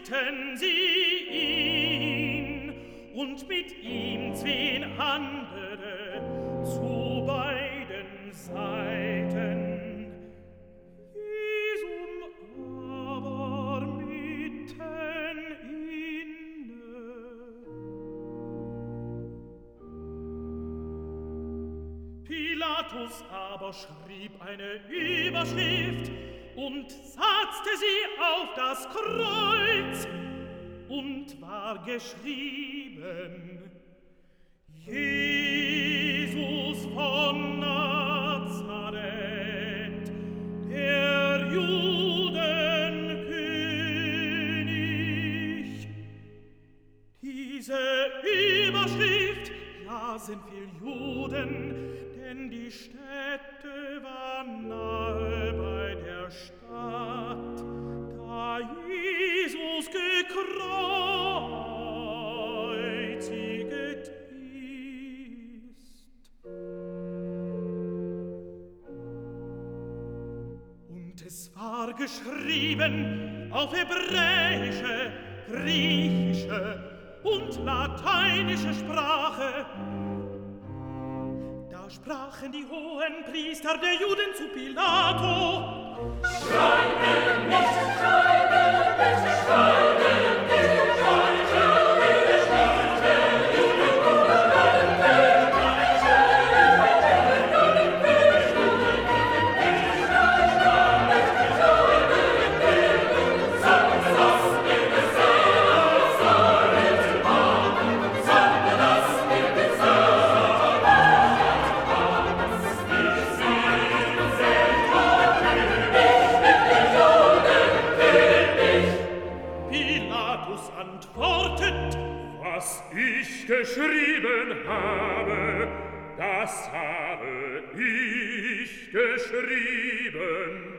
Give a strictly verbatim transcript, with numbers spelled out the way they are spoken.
führten sie ihn und mit ihm zween andere zu beiden Seiten. Jesum aber mitten inne. Pilatus aber schrieb eine Überschrift und setzte sie auf das Kreuz, und war geschrieben: Jesus von Nazareth, der Judenkönig. Diese Überschrift lasen viel Juden, denn die Stätte war nahe bei der Stadt, da Jesus gekreuziget ist. Und es war geschrieben auf hebräische, griechische und lateinische Sprache. Da sprachen die hohen Priester der Juden zu Pilato: Schreibe nicht, schreibe nicht, schreibe nicht, schreibe nicht, schreibe Was ich geschrieben habe, das habe ich geschrieben.